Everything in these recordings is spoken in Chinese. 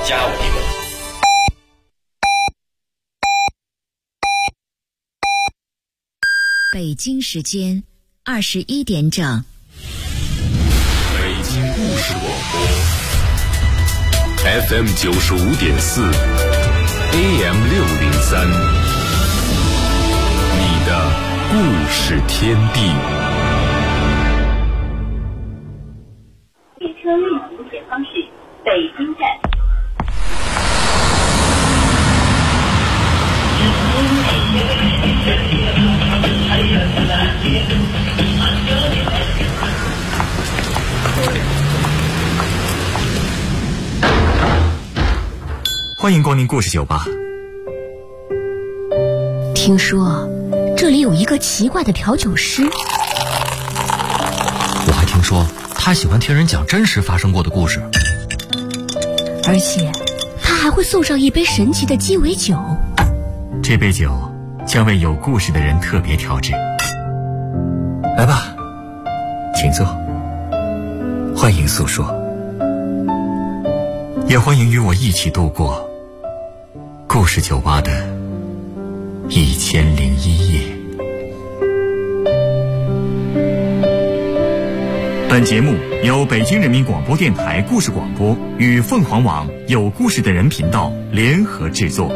加我一个。 北京时间21点整。 北京故事广播 FM 95.4 AM 603，你的故事天地。 列车运行前方是北京站。 欢迎光临故事酒吧。 听说这里有一个奇怪的调酒师， 我还听说他喜欢听人讲真实发生过的故事， 而且他还会送上一杯神奇的鸡尾酒。 这杯酒将为有故事的人特别调制。来吧，请坐，欢迎诉说，也欢迎与我一起度过故事酒吧的1001夜。本节目由北京人民广播电台故事广播与凤凰网有故事的人频道联合制作。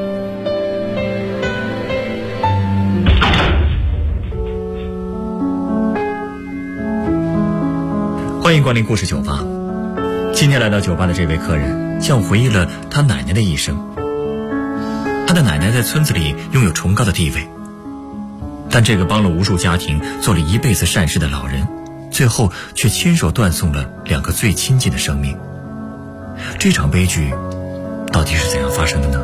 欢迎光临故事酒吧。今天来到酒吧的这位客人向我回忆了他奶奶的一生。他的奶奶在村子里拥有崇高的地位，但这个帮了无数家庭做了一辈子善事的老人，最后却亲手断送了2个最亲近的生命。这场悲剧到底是怎样发生的呢？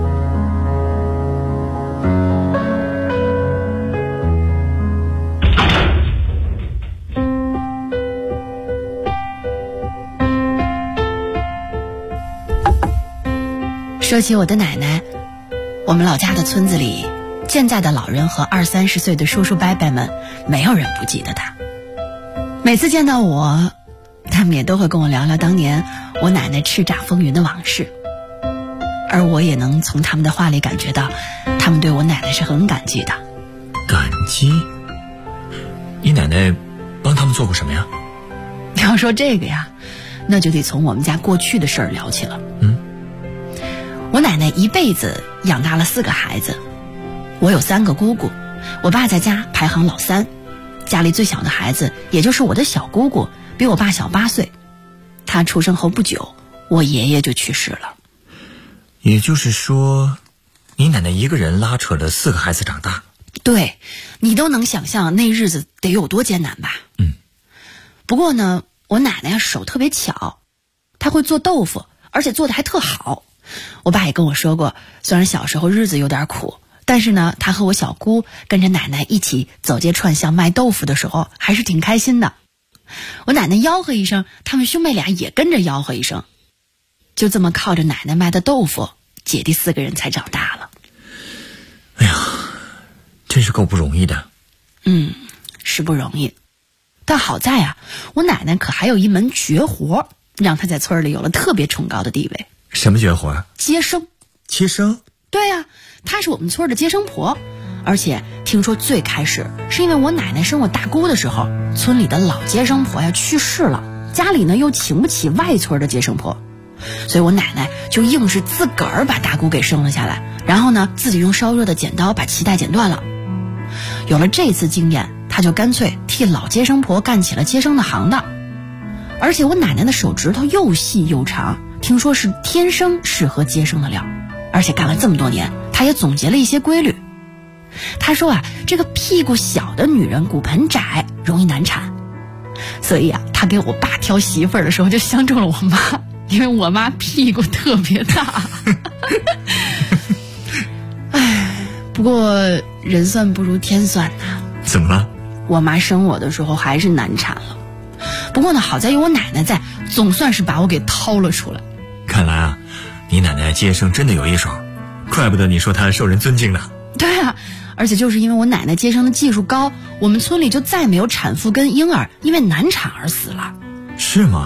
说起我的奶奶，我们老家的村子里，健在的老人和20-30岁的叔叔伯伯们，没有人不记得她。每次见到我，他们也都会跟我聊聊当年我奶奶叱咤风云的往事，而我也能从他们的话里感觉到，他们对我奶奶是很感激的。 感激？你奶奶帮他们做过什么呀？ 要说这个呀，那就得从我们家过去的事儿聊起了。我奶奶一辈子养大了4个孩子，我有3个姑姑，我爸在家排行老3，家里最小的孩子也就是我的小姑姑，比我爸小8岁。她出生后不久，我爷爷就去世了。 也就是说，你奶奶一个人拉扯了4个孩子长大。 对，你都能想象那日子得有多艰难吧？不过呢，我奶奶手特别巧，她会做豆腐，而且做得还特好。我爸也跟我说过，虽然小时候日子有点苦，但是呢，他和我小姑跟着奶奶一起走街串巷卖豆腐的时候，还是挺开心的。我奶奶吆喝一声，他们兄妹俩也跟着吆喝一声，就这么靠着奶奶卖的豆腐，姐弟4个人才长大了。 哎呀，真是够不容易的。 是不容易，但好在啊，我奶奶可还有一门绝活，让她在村里有了特别崇高的地位。 什么绝活啊？ 接生。 接生？ 对呀，她是我们村的接生婆。而且听说最开始是因为我奶奶生我大姑的时候，村里的老接生婆呀去世了，家里呢又请不起外村的接生婆，所以我奶奶就硬是自个儿把大姑给生了下来，然后呢自己用烧热的剪刀把脐带剪断了。有了这次经验，她就干脆替老接生婆干起了接生的行当。而且我奶奶的手指头又细又长，听说是天生适合接生的料，而且干了这么多年，她也总结了一些规律。她说啊，这个屁股小的女人骨盆窄，容易难产，所以啊，她给我爸挑媳妇儿的时候就相中了我妈，因为我妈屁股特别大。唉，不过人算不如天算呐。 怎么了？ 我妈生我的时候还是难产了。不过呢，好在有我奶奶在，总算是把我给掏了出来。 看来啊，你奶奶接生真的有一手，怪不得你说她受人尊敬呢。 对啊，而且就是因为我奶奶接生的技术高，我们村里就再没有产妇跟婴儿因为难产而死了。 是吗？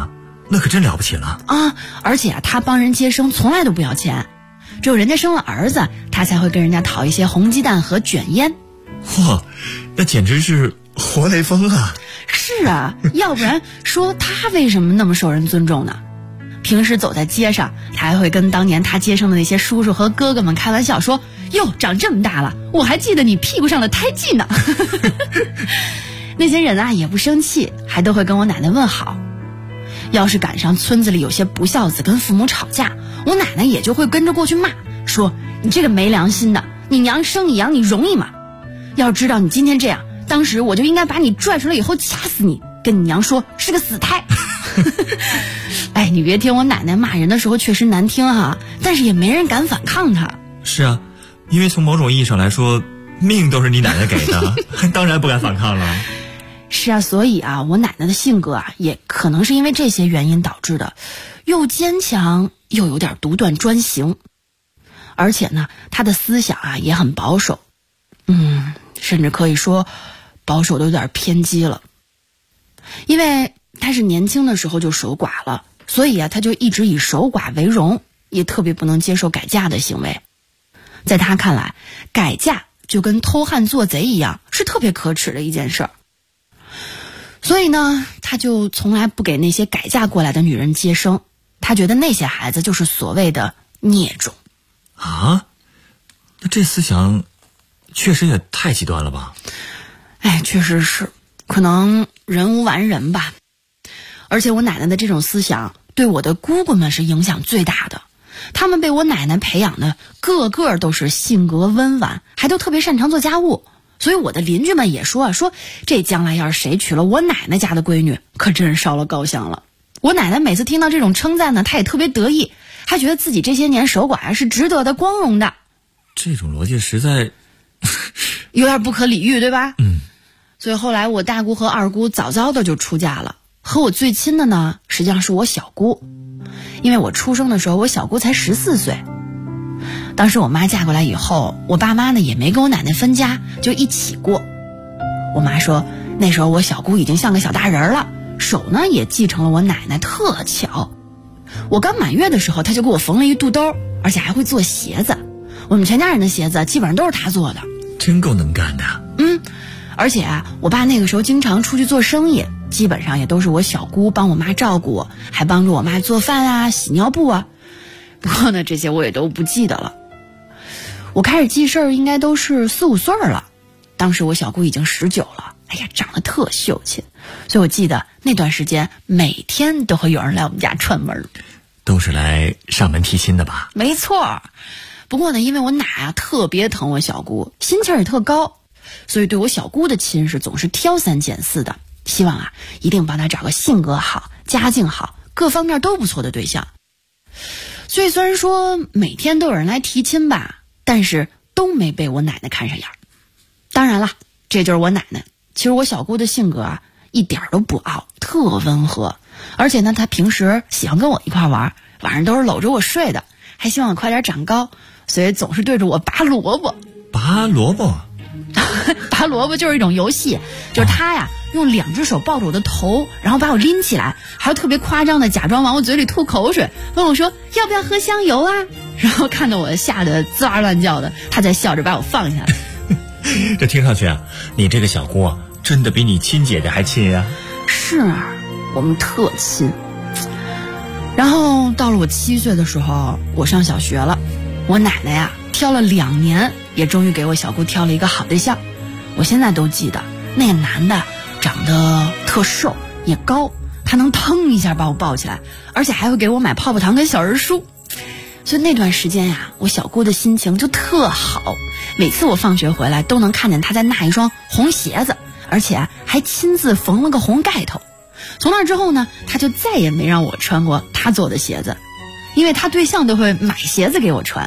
那可真了不起了啊！而且他帮人接生从来都不要钱，只有人家生了儿子，他才会跟人家讨一些红鸡蛋和卷烟。 哇，那简直是活雷锋啊！ 是啊，要不然说他为什么那么受人尊重呢？平时走在街上，他还会跟当年他接生的那些叔叔和哥哥们开玩笑说：“哟，长这么大了，我还记得你屁股上的胎记呢。”那些人啊也不生气，还都会跟我奶奶问好。要是赶上村子里有些不孝子跟父母吵架，我奶奶也就会跟着过去骂，说：“你这个没良心的，你娘生你养你容易吗？要知道你今天这样，当时我就应该把你拽出来以后掐死你，跟你娘说是个死胎。”哎，你别听我奶奶骂人的时候确实难听哈，但是也没人敢反抗她。 是啊，因为从某种意义上来说，命都是你奶奶给的，当然不敢反抗了。 是啊，所以啊，我奶奶的性格啊，也可能是因为这些原因导致的，又坚强又有点独断专行，而且呢，她的思想啊也很保守，甚至可以说保守的有点偏激了。因为她是年轻的时候就守寡了，所以啊，她就一直以守寡为荣，也特别不能接受改嫁的行为。在她看来，改嫁就跟偷汉做贼一样，是特别可耻的一件事儿。所以呢，他就从来不给那些改嫁过来的女人接生，他觉得那些孩子就是所谓的孽种。 啊？那这思想确实也太极端了吧？ 哎，确实是，可能人无完人吧。而且我奶奶的这种思想对我的姑姑们是影响最大的，他们被我奶奶培养的个个都是性格温婉，还都特别擅长做家务。所以我的邻居们也说这将来要是谁娶了我奶奶家的闺女，可真是烧了高香了。我奶奶每次听到这种称赞呢，她也特别得意，还觉得自己这些年守寡是值得的、光荣的。 这种逻辑实在有点不可理喻，对吧？所以后来我大姑和二姑早早的就出嫁了，和我最亲的呢，实际上是我小姑，因为我出生的时候，我小姑才14岁。当时我妈嫁过来以后，我爸妈呢也没跟我奶奶分家，就一起过。我妈说那时候我小姑已经像个小大人了，手呢也继承了我奶奶，特巧。我刚满月的时候，她就给我缝了一肚兜，而且还会做鞋子。我们全家人的鞋子基本上都是她做的， 真够能干的。 而且啊，我爸那个时候经常出去做生意，基本上也都是我小姑帮我妈照顾，还帮助我妈做饭啊、洗尿布啊。不过呢，这些我也都不记得了。我开始记事儿应该都是4、5岁了，当时我小姑已经19了，哎呀，长得特秀气，所以我记得那段时间每天都会有人来我们家串门。 都是来上门提亲的吧？ 没错。不过呢，因为我奶啊特别疼我小姑，心气儿也特高，所以对我小姑的亲事总是挑3拣4的，希望啊一定帮她找个性格好、家境好、各方面都不错的对象。所以虽然说每天都有人来提亲吧，但是都没被我奶奶看上眼。当然了，这就是我奶奶。其实我小姑的性格啊一点都不傲，特温和，而且呢她平时喜欢跟我一块玩，晚上都是搂着我睡的，还希望我快点长高，所以总是对着我拔萝卜。 拔萝卜？ 拔萝卜就是一种游戏，就是她呀用2只手抱着我的头，然后把我拎起来，还有特别夸张的假装往我嘴里吐口水，问我说要不要喝香油啊，然后看得我吓得滋哇乱叫的，她才笑着把我放下来。 这听上去啊，你这个小姑啊真的比你亲姐姐还亲啊。 是啊，我们特亲。然后到了我7岁的时候，我上小学了，我奶奶呀挑了2年，也终于给我小姑挑了一个好对象。我现在都记得那个男的长得特瘦也高，他能腾一下把我抱起来，而且还会给我买泡泡糖跟小人书。所以那段时间呀，我小姑的心情就特好，每次我放学回来都能看见她在纳一双红鞋子，而且还亲自缝了个红盖头。从那之后呢，她就再也没让我穿过她做的鞋子，因为她对象都会买鞋子给我穿。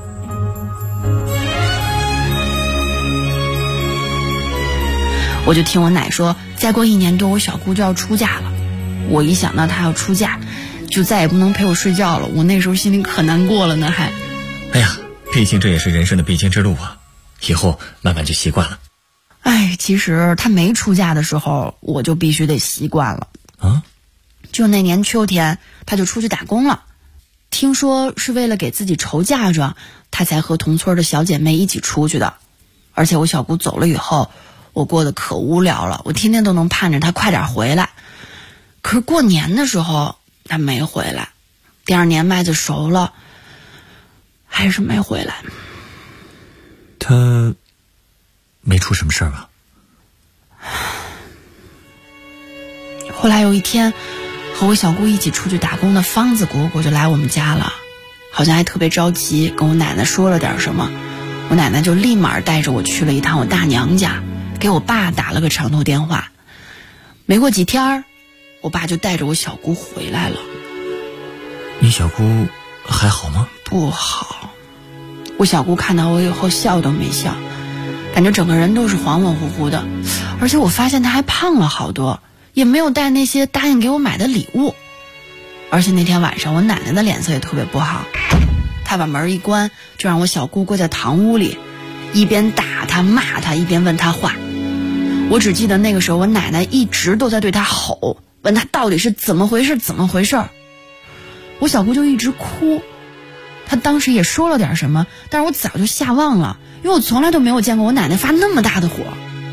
我就听我奶说，再过1年多我小姑就要出嫁了。我一想到她要出嫁，就再也不能陪我睡觉了，我那时候心里可难过了呢。还哎呀，毕竟这也是人生的必经之路啊，以后慢慢就习惯了。 哎，其实她没出嫁的时候我就必须得习惯了啊。 就那年秋天，他就出去打工了。听说是为了给自己筹嫁妆，他才和同村的小姐妹一起出去的。而且我小姑走了以后，我过得可无聊了，我天天都能盼着他快点回来。可是过年的时候他没回来，第二年麦子熟了，还是没回来。 他没出什么事儿吧？ 后来有一天，和我小姑一起出去打工的方子蝈蝈就来我们家了，好像还特别着急，跟我奶奶说了点什么。我奶奶就立马带着我去了一趟我大娘家，给我爸打了个长途电话。没过几天，我爸就带着我小姑回来了。 你小姑还好吗？ 不好，我小姑看到我以后笑都没笑，感觉整个人都是恍恍惚惚的，而且我发现她还胖了好多，也没有带那些答应给我买的礼物。而且那天晚上我奶奶的脸色也特别不好，她把门一关，就让我小姑跪在堂屋里，一边打她骂她，一边问她话。我只记得那个时候我奶奶一直都在对她吼，问她到底是怎么回事。我小姑就一直哭，她当时也说了点什么，但是我早就吓忘了，因为我从来都没有见过我奶奶发那么大的火。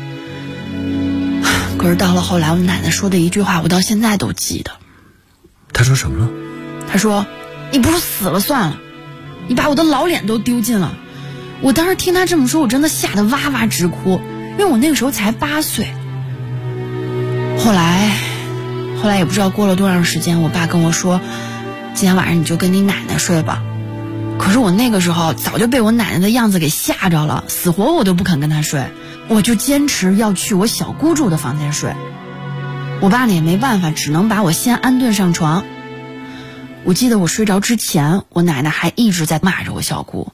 可是到了后来，我奶奶说的一句话我到现在都记得。 她说什么了？ 她说，你不如死了算了，你把我的老脸都丢尽了。我当时听她这么说，我真的吓得哇哇直哭，因为我那个时候才8岁。后来也不知道过了多长时间，我爸跟我说，今天晚上你就跟你奶奶睡吧。可是我那个时候早就被我奶奶的样子给吓着了，死活我都不肯跟她睡，我就坚持要去我小姑住的房间睡。我爸呢也没办法，只能把我先安顿上床。我记得我睡着之前，我奶奶还一直在骂着我小姑。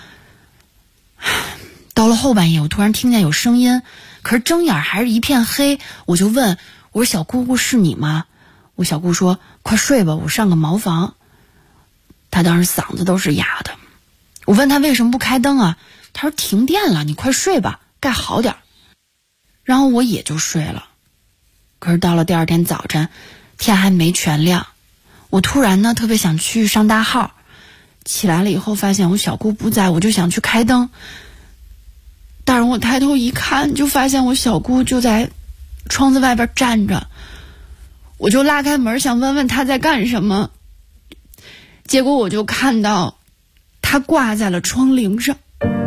到了后半夜，我突然听见有声音，可是睁眼还是一片黑，我就问，我说小姑姑是你吗？我小姑说，快睡吧，我上个茅房。她当时嗓子都是哑的。我问她为什么不开灯啊？她说停电了，你快睡吧，该好点。然后我也就睡了。可是到了第二天早晨，天还没全亮，我突然呢特别想去上大号。起来了以后发现我小姑不在，我就想去开灯。但是我抬头一看，就发现我小姑就在窗子外边站着。我就拉开门想问问她在干什么，结果我就看到她挂在了窗棂上。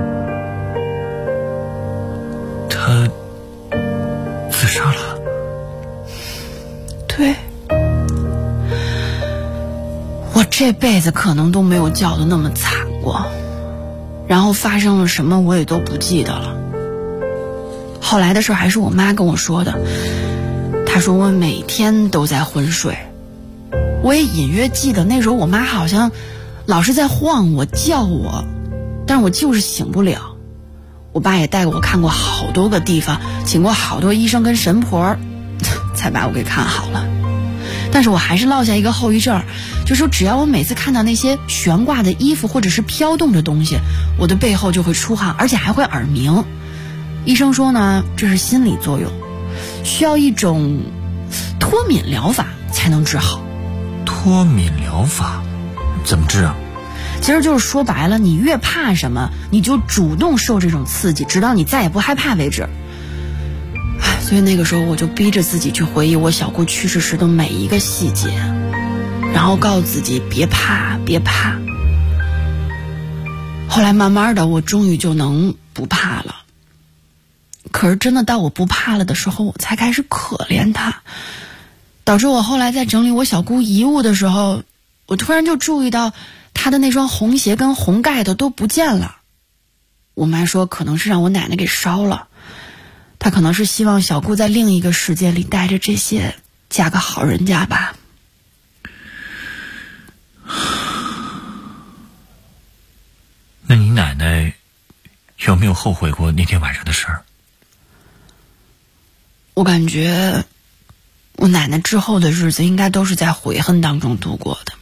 她自杀了？ 对，我这辈子可能都没有叫得那么惨过。然后发生了什么我也都不记得了。后来的事还是我妈跟我说的，她说我每天都在昏睡。我也隐约记得那时候我妈好像老是在晃我叫我，但是我就是醒不了。我爸也带我看过好多个地方，请过好多医生跟神婆，才把我给看好了。但是我还是落下一个后遗症，就是说只要我每次看到那些悬挂的衣服或者是飘动的东西，我的背后就会出汗，而且还会耳鸣。医生说呢，这是心理作用，需要一种脱敏疗法才能治好。 脱敏疗法怎么治啊？ 其实就是说白了，你越怕什么，你就主动受这种刺激，直到你再也不害怕为止。所以那个时候我就逼着自己去回忆我小姑去世时的每一个细节，然后告诉自己别怕别怕。后来慢慢的我终于就能不怕了。可是真的到我不怕了的时候，我才开始可怜她，导致我后来在整理我小姑遗物的时候，我突然就注意到她的那双红鞋跟红盖头都不见了。我妈说可能是让我奶奶给烧了，她可能是希望小姑在另一个世界里带着这些嫁个好人家吧。 那你奶奶有没有后悔过那天晚上的事儿？ 我感觉我奶奶之后的日子应该都是在悔恨当中度过的，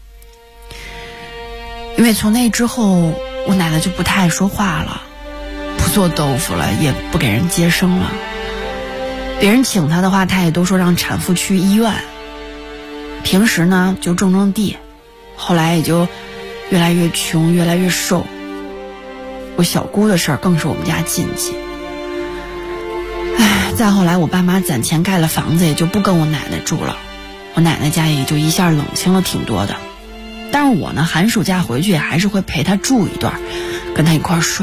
因为从那之后我奶奶就不太爱说话了，不做豆腐了，也不给人接生了。别人请她的话，她也都说让产妇去医院。 平时呢就种种地，后来也就越来越穷，越来越瘦。我小姑的事儿更是我们家禁忌。再后来我爸妈攒钱盖了房子，也就不跟我奶奶住了，我奶奶家也就一下冷清了挺多的。但是我呢，寒暑假回去也还是会陪她住一段，跟她一块儿睡。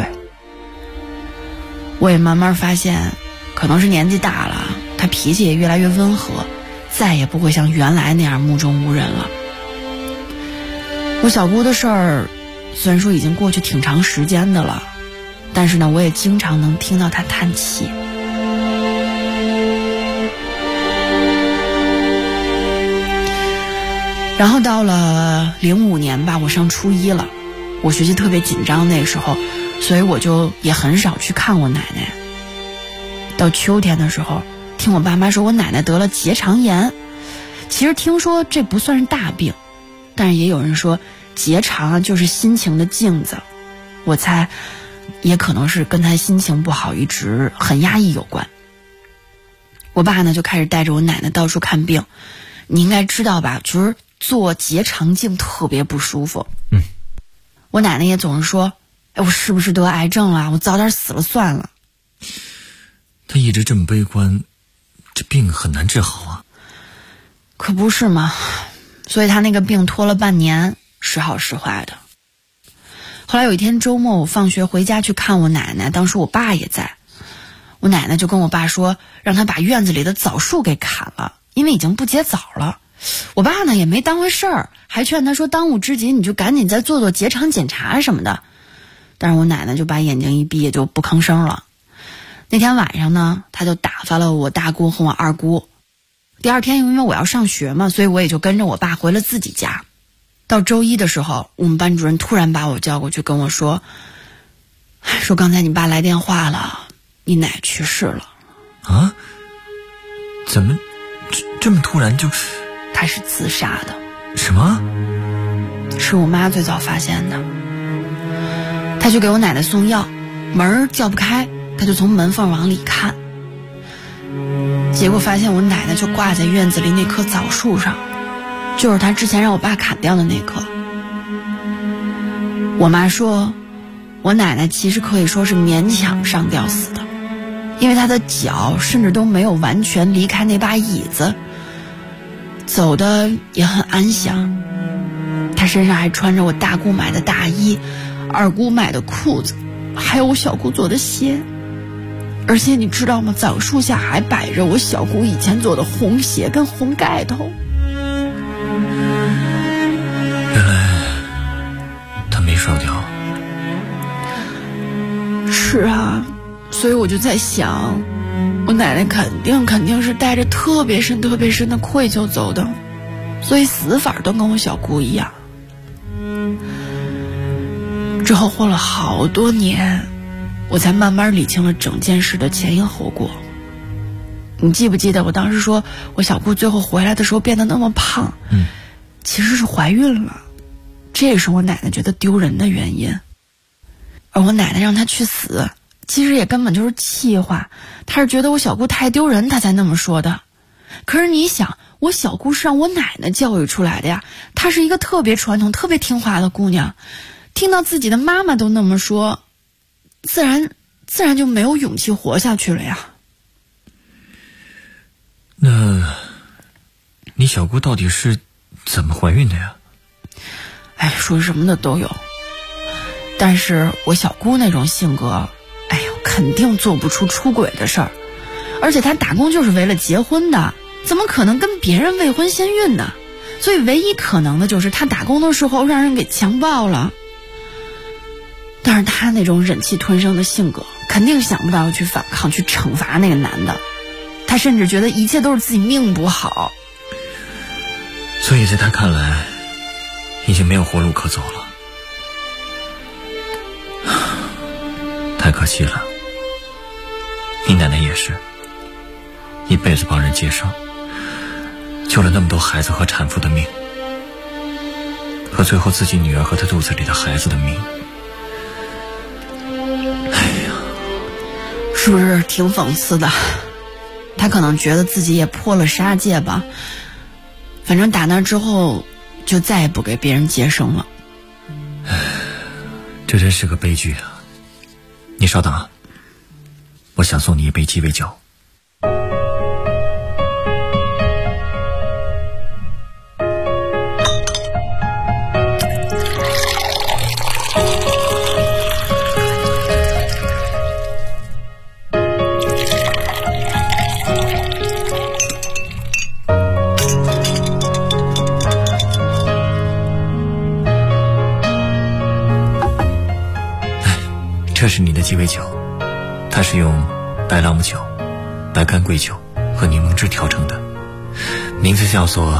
我也慢慢发现，可能是年纪大了，她脾气也越来越温和，再也不会像原来那样目中无人了。我小姑的事儿虽然说已经过去挺长时间的了，但是呢，我也经常能听到她叹气。然后到了05年吧，我上初一了，我学习特别紧张那时候，所以我就也很少去看我奶奶。到秋天的时候，听我爸妈说我奶奶得了结肠炎，其实听说这不算是大病，但是也有人说结肠就是心情的镜子，我猜也可能是跟她心情不好一直很压抑有关。我爸呢就开始带着我奶奶到处看病，你应该知道吧，就是做结肠镜特别不舒服。我奶奶也总是说，我是不是得癌症了？我早点死了算了。 她一直这么悲观，这病很难治好啊。 可不是嘛，所以她那个病拖了半年，时好时坏的。后来有一天周末，我放学回家去看我奶奶，当时我爸也在。我奶奶就跟我爸说，让他把院子里的枣树给砍了，因为已经不结枣了。我爸呢也没当回事儿，还劝他说当务之急你就赶紧再做做结肠检查什么的。但是我奶奶就把眼睛一闭，也就不吭声了。那天晚上呢，他就打发了我大姑和我二姑。第二天因为我要上学嘛，所以我也就跟着我爸回了自己家。到周一的时候，我们班主任突然把我叫过去跟我说刚才你爸来电话了，你奶去世了。 啊？怎么这么突然就？ 他是自杀的。 什么？ 是我妈最早发现的。她去给我奶奶送药，门叫不开，她就从门缝往里看，结果发现我奶奶就挂在院子里那棵枣树上，就是她之前让我爸砍掉的那棵。我妈说，我奶奶其实可以说是勉强上吊死的，因为她的脚甚至都没有完全离开那把椅子，走的也很安详。她身上还穿着我大姑买的大衣，二姑买的裤子，还有我小姑做的鞋。而且你知道吗，枣树下还摆着我小姑以前做的红鞋跟红盖头。 原来她没上吊。 是啊，所以我就在想，我奶奶肯定是带着特别深的愧疚走的，所以死法都跟我小姑一样。之后过了好多年，我才慢慢理清了整件事的前因后果。你记不记得我当时说我小姑最后回来的时候变得那么胖？其实是怀孕了，这也是我奶奶觉得丢人的原因。而我奶奶让她去死，其实也根本就是气话，她是觉得我小姑太丢人，她才那么说的。可是你想，我小姑是让我奶奶教育出来的呀，她是一个特别传统特别听话的姑娘，听到自己的妈妈都那么说，自然就没有勇气活下去了呀。 那你小姑到底是怎么怀孕的呀？ 说什么的都有，但是我小姑那种性格，肯定做不出出轨的事儿，而且她打工就是为了结婚的，怎么可能跟别人未婚先孕呢？所以唯一可能的就是她打工的时候让人给强暴了。但是她那种忍气吞声的性格，肯定想不到要去反抗，去惩罚那个男的。她甚至觉得一切都是自己命不好， 所以在她看来，已经没有活路可走了。太可惜了，你奶奶也是，一辈子帮人接生，救了那么多孩子和产妇的命，和最后自己女儿和她肚子里的孩子的命。 是不是挺讽刺的？他可能觉得自己也破了杀戒吧， 反正打那之后就再也不给别人接生了。 这真是个悲剧啊！你稍等啊，我想送你一杯鸡尾酒。这是你的鸡尾酒，它是用白朗姆酒、白干桂酒和柠檬汁调成的，名字叫做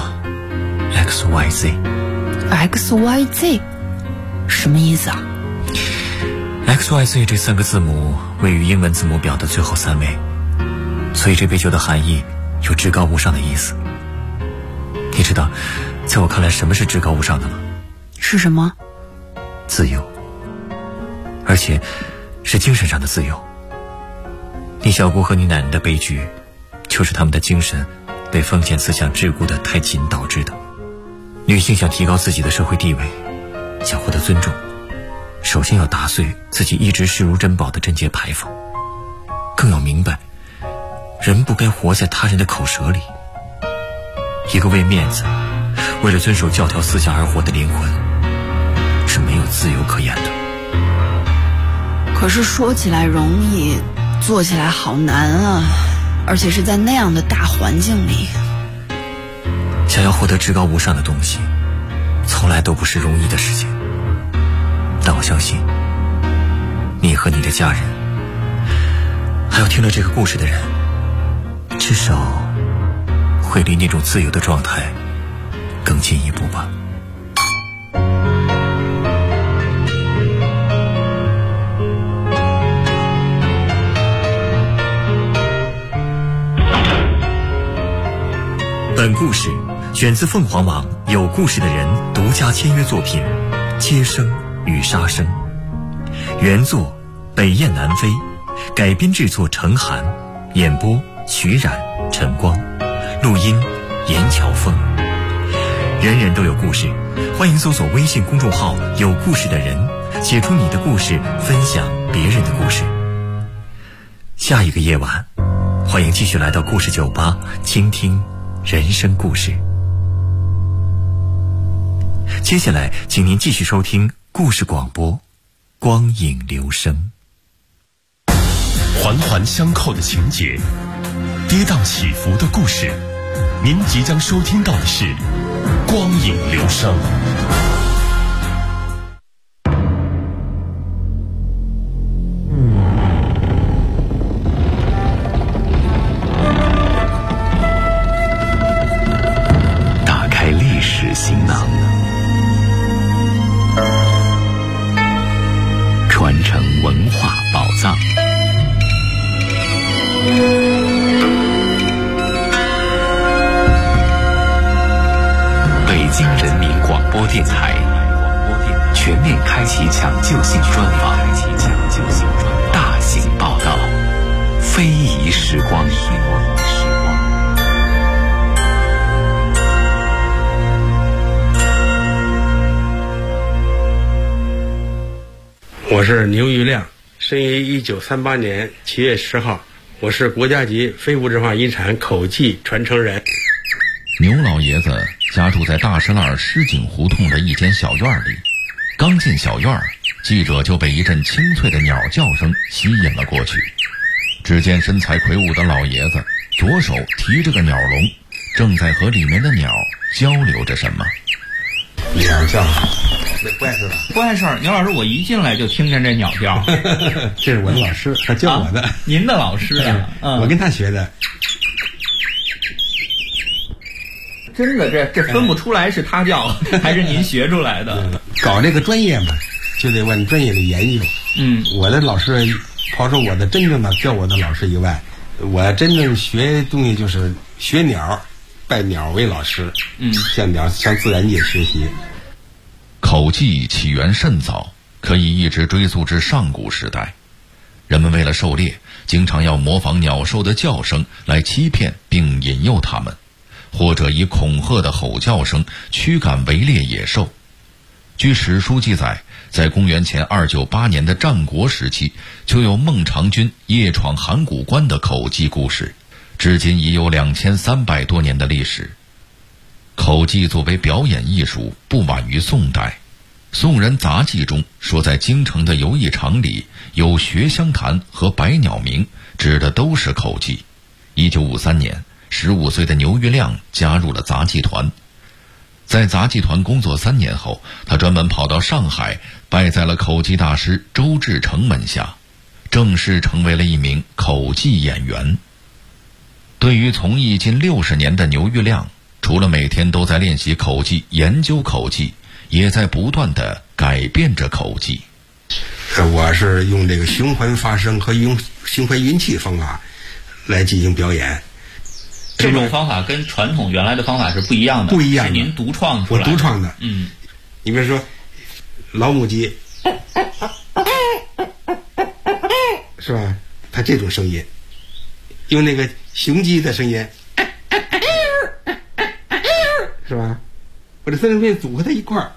XYZ。XYZ 什么意思啊？ XYZ 这3个字母位于英文字母表的最后3位，所以这杯酒的含义有至高无上的意思。你知道在我看来什么是至高无上的吗？ 是什么？ 自由，而且是精神上的自由。你小姑和你奶奶的悲剧，就是他们的精神被封建思想桎梏得太紧导致的。女性想提高自己的社会地位，想获得尊重，首先要打碎自己一直视如珍宝的贞洁牌坊，更要明白，人不该活在他人的口舌里。一个为面子，为了遵守教条思想而活的灵魂，是没有自由可言的。 可是说起来容易，做起来好难啊，而且是在那样的大环境里。 想要获得至高无上的东西，从来都不是容易的事情。但我相信，你和你的家人，还有听了这个故事的人，至少会离那种自由的状态更进一步吧。本故事选自凤凰网有故事的人独家签约作品《接生与杀生》，原作北雁南飞，改编制作程涵，演播徐冉、陈光，录音严巧凤。人人都有故事，欢迎搜索微信公众号有故事的人，写出你的故事，分享别人的故事。下一个夜晚，欢迎继续来到故事酒吧，倾听人生故事。接下来请您继续收听故事广播，光影留声。 环环相扣的情节，跌宕起伏的故事，您即将收听到的是光影留声。打开历史行囊，传承文化宝藏。北京人民广播电台全面开启抢救性专访，大型报道，非遗时光。 我是牛玉亮，生于1938年7月10号，我是国家级非物质文化遗产口技传承人。 牛老爷子家住在大石栏狮井胡同的一间小院里，刚进小院，记者就被一阵清脆的鸟叫声吸引了过去。只见身材魁梧的老爷子左手提着个鸟笼，正在和里面的鸟交流着什么。 鸟叫，不碍事吧？ 不碍事儿，牛老师，我一进来就听见这鸟叫。 这是我的老师，他教我的。 您的老师啊？ 我跟他学的。 真的，这分不出来是他教还是您学出来的。 搞这个专业嘛，就得往专业里研究。我的老师，抛出我的真正的教我的老师以外，我真正学东西就是学鸟，拜鸟为老师。向鸟向自然界学习。 口技起源甚早，可以一直追溯至上古时代。人们为了狩猎，经常要模仿鸟兽的叫声来欺骗并引诱它们。 或者以恐吓的吼叫声驱赶围猎野兽。据史书记载，在公元前298年的战国时期，就有孟尝君夜闯函谷关的口技故事，至今已有2300多年的历史。口技作为表演艺术，不晚于宋代。宋人杂记中说，在京城的游艺场里有学香坛和百鸟鸣，指的都是口技。1953年，15岁的牛玉亮加入了杂技团。在杂技团工作3年后，他专门跑到上海，拜在了口技大师周志成门下，正式成为了一名口技演员。对于从艺近60年的牛玉亮，除了每天都在练习口技、研究口技，也在不断地改变着口技。 我是用这个循环发声和用循环运气方法来进行表演。 这种方法跟传统原来的方法是不一样的， 不一样的， 是您独创出来的。 我独创的。你比如说老母鸡，是吧？它这种声音，用那个雄鸡的声音，是吧？我这3种声音组合在一块儿，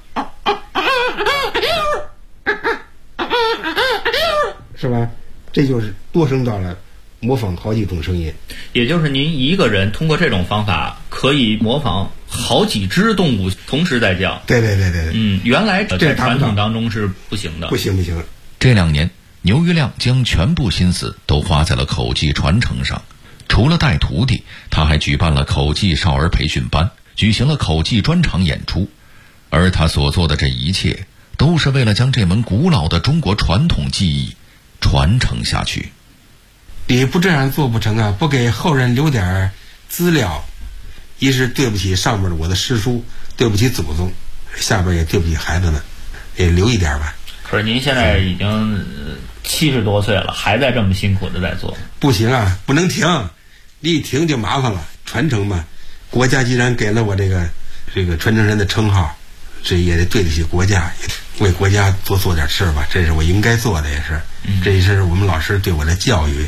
是吧？这就是多声道了，模仿好几种声音。 也就是您一个人通过这种方法可以模仿好几只动物同时在叫。 对。 原来在传统当中是不行的。 不行。 这2年，牛玉亮将全部心思都花在了口技传承上。除了带徒弟，他还举办了口技少儿培训班，举行了口技专场演出。而他所做的这一切，都是为了将这门古老的中国传统技艺传承下去。 你不这样做不成啊！不给后人留点资料，一是对不起上面的我的师叔，对不起祖宗，下边也对不起孩子们，也留一点吧。 可是您现在已经70多岁了，还在这么辛苦的在做。 不行啊，不能停，你一停就麻烦了。传承嘛，国家既然给了我这个传承人的称号，这也得对得起国家，为国家多做点事吧，这是我应该做的，也是，这也是我们老师对我的教育。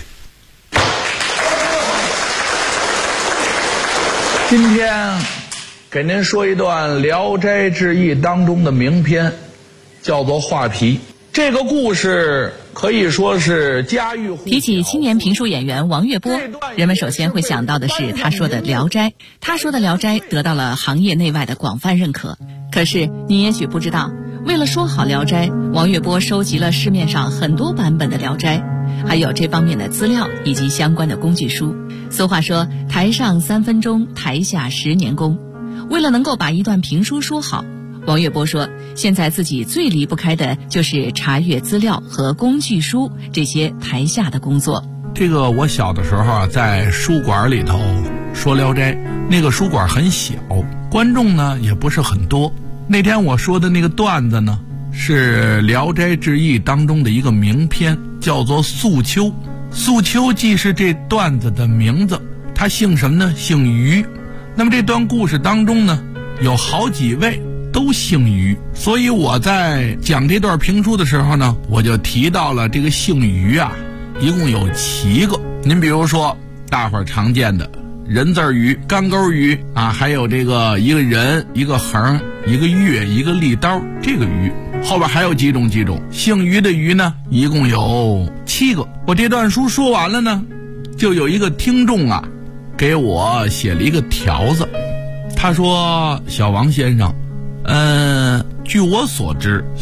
今天给您说一段《聊斋志异》当中的名篇，叫做《画皮》。这个故事可以说是家喻户晓。 提起青年评书演员王月波，人们首先会想到的是他说的《聊斋》。他说的《聊斋》得到了行业内外的广泛认可。可是你也许不知道，为了说好《聊斋》，王月波收集了市面上很多版本的《聊斋》，还有这方面的资料以及相关的工具书。俗话说，台上3分钟，台下10年功。为了能够把一段评书说好，王月波说，现在自己最离不开的就是查阅资料和工具书这些台下的工作。 这个我小的时候啊，在书馆里头说《聊斋》，那个书馆很小，观众呢也不是很多。那天我说的那个段子呢，是《聊斋志异》当中的一个名篇，叫做《素秋》。素秋既是这段子的名字，他姓什么呢？姓于。那么这段故事当中呢，有好几位都姓于，所以我在讲这段评书的时候呢，我就提到了这个姓于啊，一共有7个。您比如说大伙儿常见的人字鱼、干钩鱼啊，还有这个一个人、一个横、一个月、一个利刀，这个鱼后边还有几种姓于的鱼呢，一共有7个。我这段书说完了呢，就有一个听众啊给我写了一个条子，他说：小王先生，据我所知